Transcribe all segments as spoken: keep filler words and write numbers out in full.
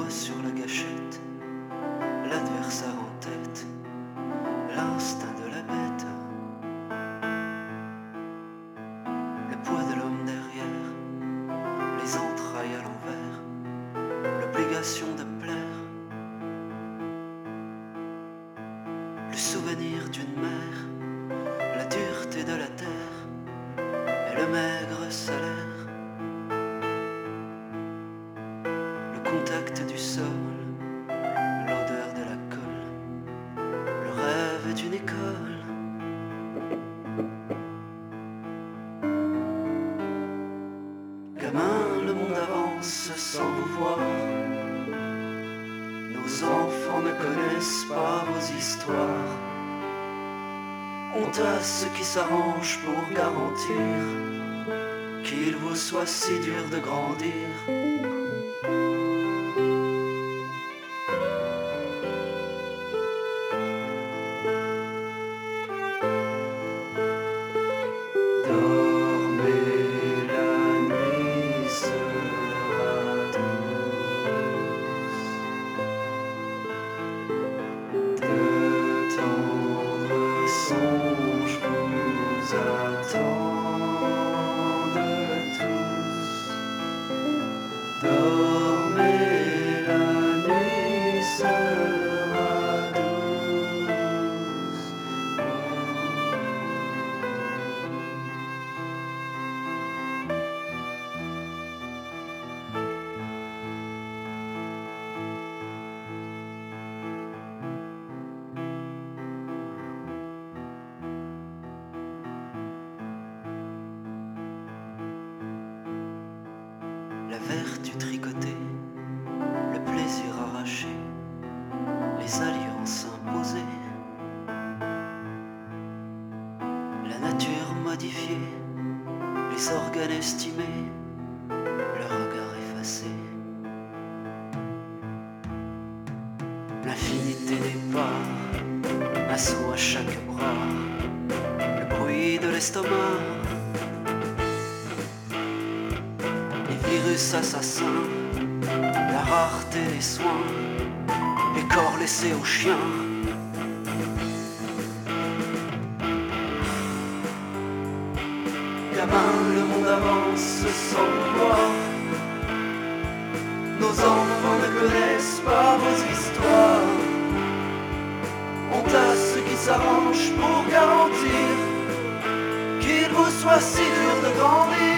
sur la gâchette, l'adversaire en tête, l'instinct de la bête, le poids de l'homme derrière, les entrailles à l'envers, l'obligation de plaire, le souvenir d'une mère, la dureté de la terre et le maigre salaire. Contact du sol, l'odeur de la colle, le rêve d'une école. Gamin, le monde avance sans vous voir. Nos enfants ne connaissent pas vos histoires. Honte à ceux qui s'arrangent pour garantir qu'il vous soit si dur de grandir. La vertu tricotée, le plaisir arraché, les alliances imposées, la nature modifiée, les organes estimés, le regard effacé, l'infinité des parts, un saut à chaque bras, le bruit de l'estomac, virus assassins, la rareté des soins, les corps laissés aux chiens. Gamin, le monde avance sans vouloir. Nos enfants ne connaissent pas vos histoires. Honte à ceux qui s'arrangent pour garantir qu'il vous soit si dur de grandir.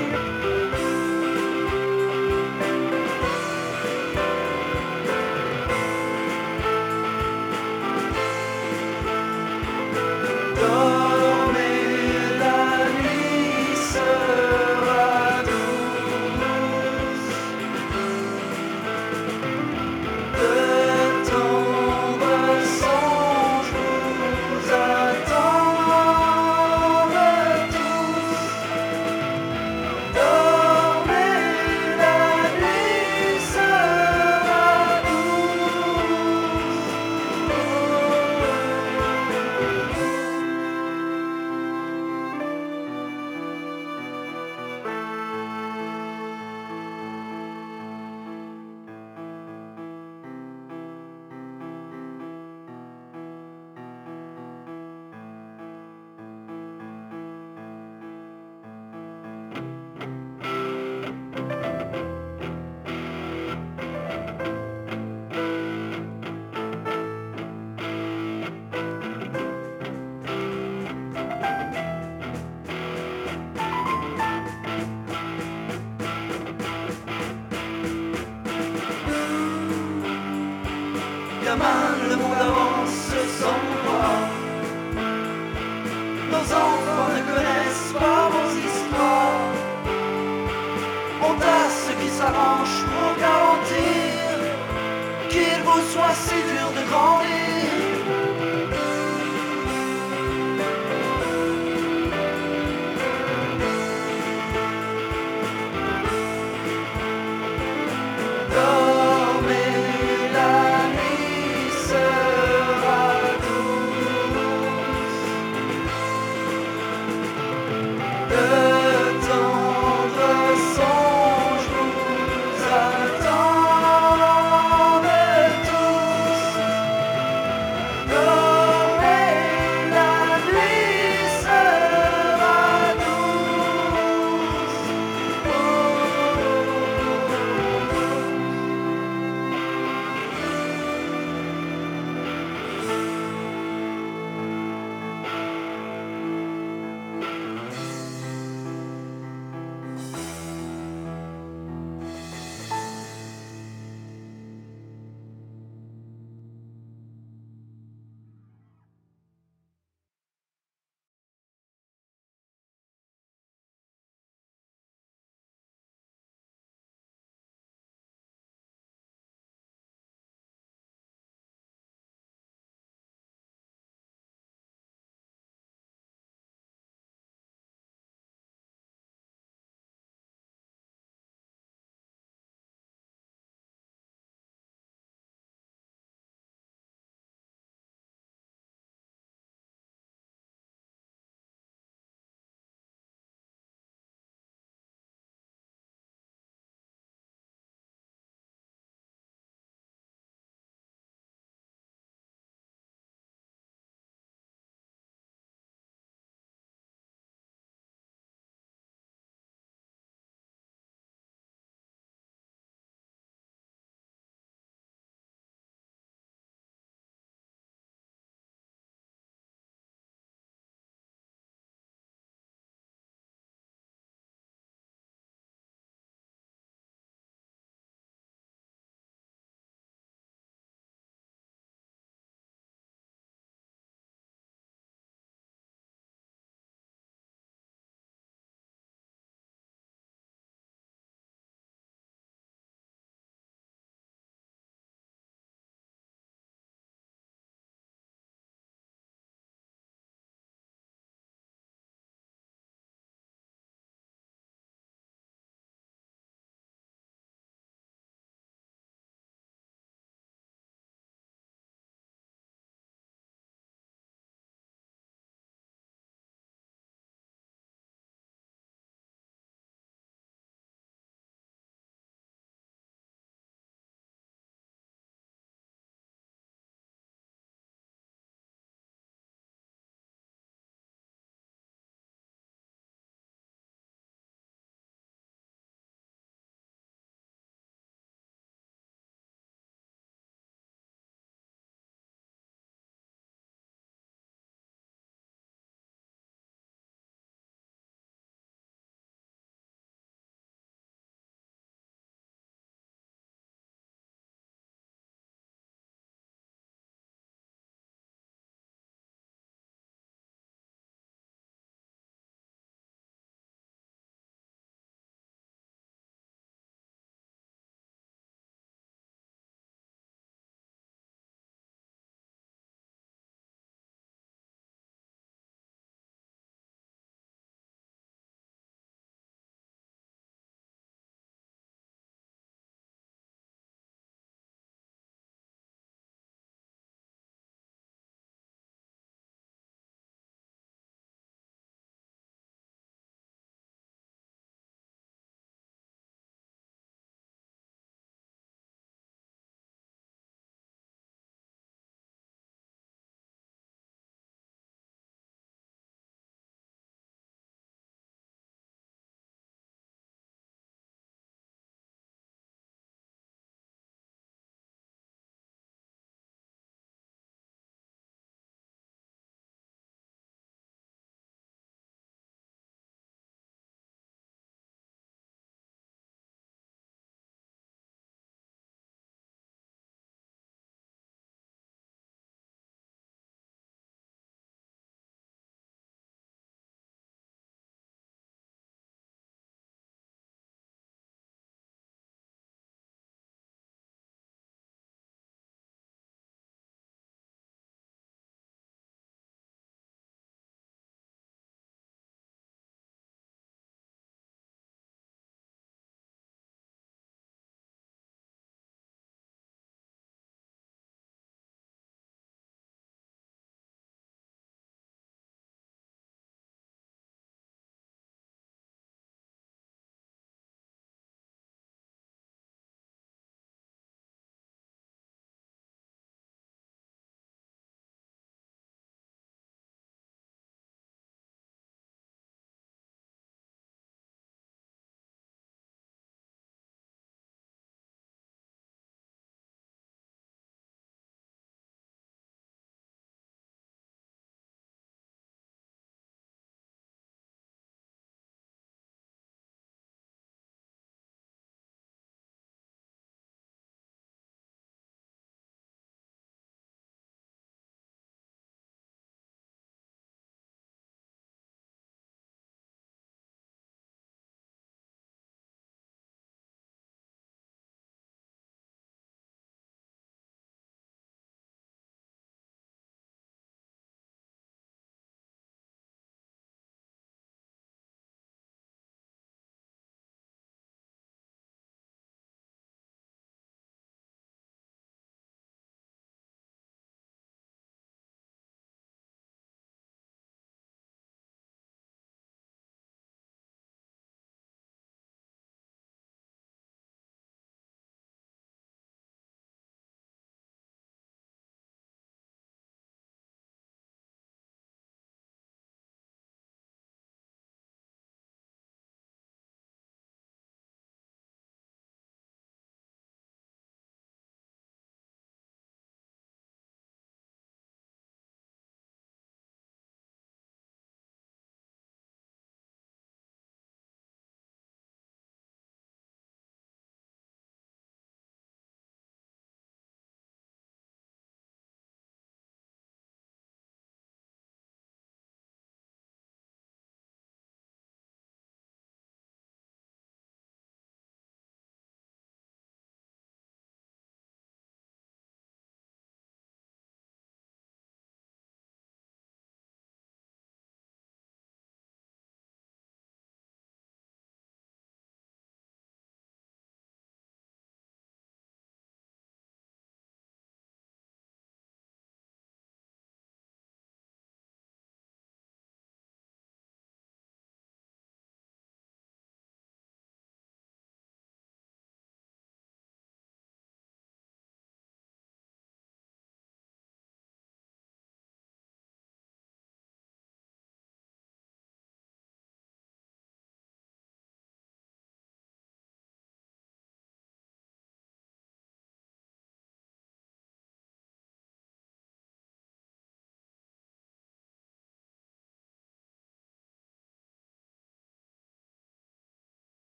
Gamin, le monde avance sans voir. Nos enfants ne connaissent pas vos histoires. Honte à ceux qui s'arrangent pour garantir qu'il vous soit si dur de grandir. Dormez, la nuit sera douce.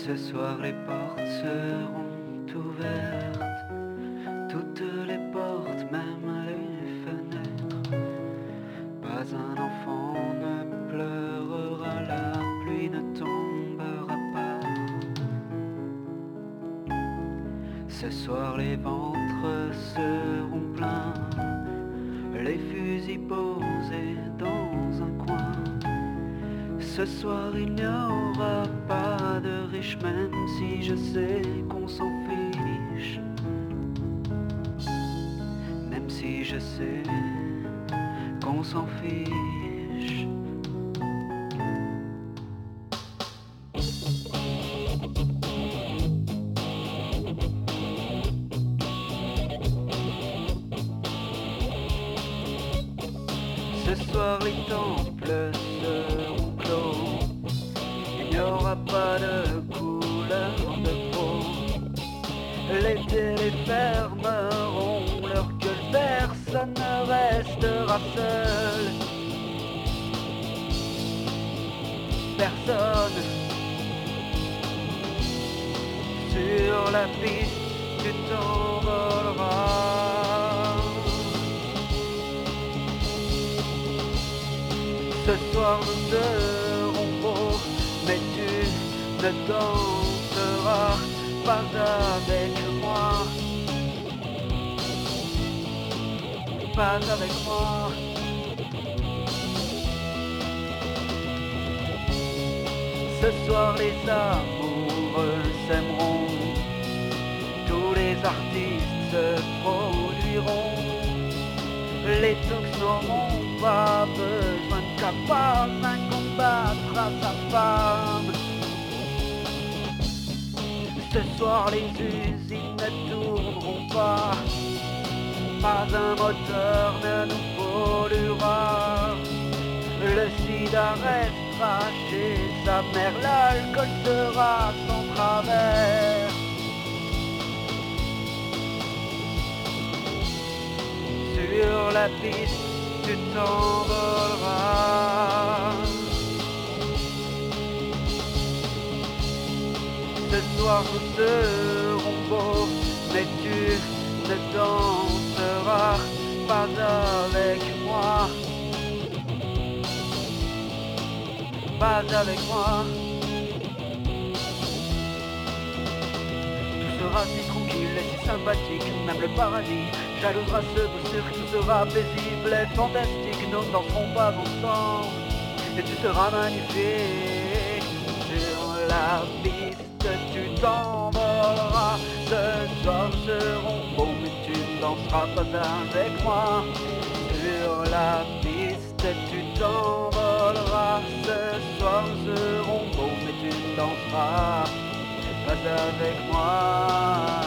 Ce soir les portes seront ouvertes, toutes les portes, même les fenêtres. Pas un enfant ne pleurera, la pluie ne tombera pas. Ce soir les ventres seront pleins, les fusils posés dans un coin. Ce soir il n'y aura pas de riches, même si je sais qu'on s'en fiche. Même si je sais qu'on s'en fiche. Ce soir les temples seront clos, il n'y aura pas de couleur de peau. Les télés fermeront leur gueule, personne ne restera seul. Personne. Sur la piste tu t'envoleras. Ce soir nous serons beaux, mais tu ne danseras pas avec moi. Pas avec moi. Ce soir les amoureux s'aimeront, tous les artistes se produiront. Les tox n'auront pas besoin de capable, un combattra sa femme. Ce soir les usines ne tourneront pas, pas un moteur ne nous polluera. Le sida restera chez sa mère, l'alcool sera son travers. Sur la piste tu t'envoleras. Ce soir nous serons beaux, mais tu ne danseras pas avec moi. Pas avec moi. Tout sera si tranquille et si sympathique, même le paradis jalousera ce beau cirque. Tout sera paisible et fantastique, nous ne danserons pas ensemble et tu seras magnifique. Sur la piste tu t'envoleras. Ce soir nous serons beaux, mais tu ne danseras pas avec moi. Sur la piste tu t'envoleras. Ce soir nous serons beaux, mais tu ne danseras pas avec moi.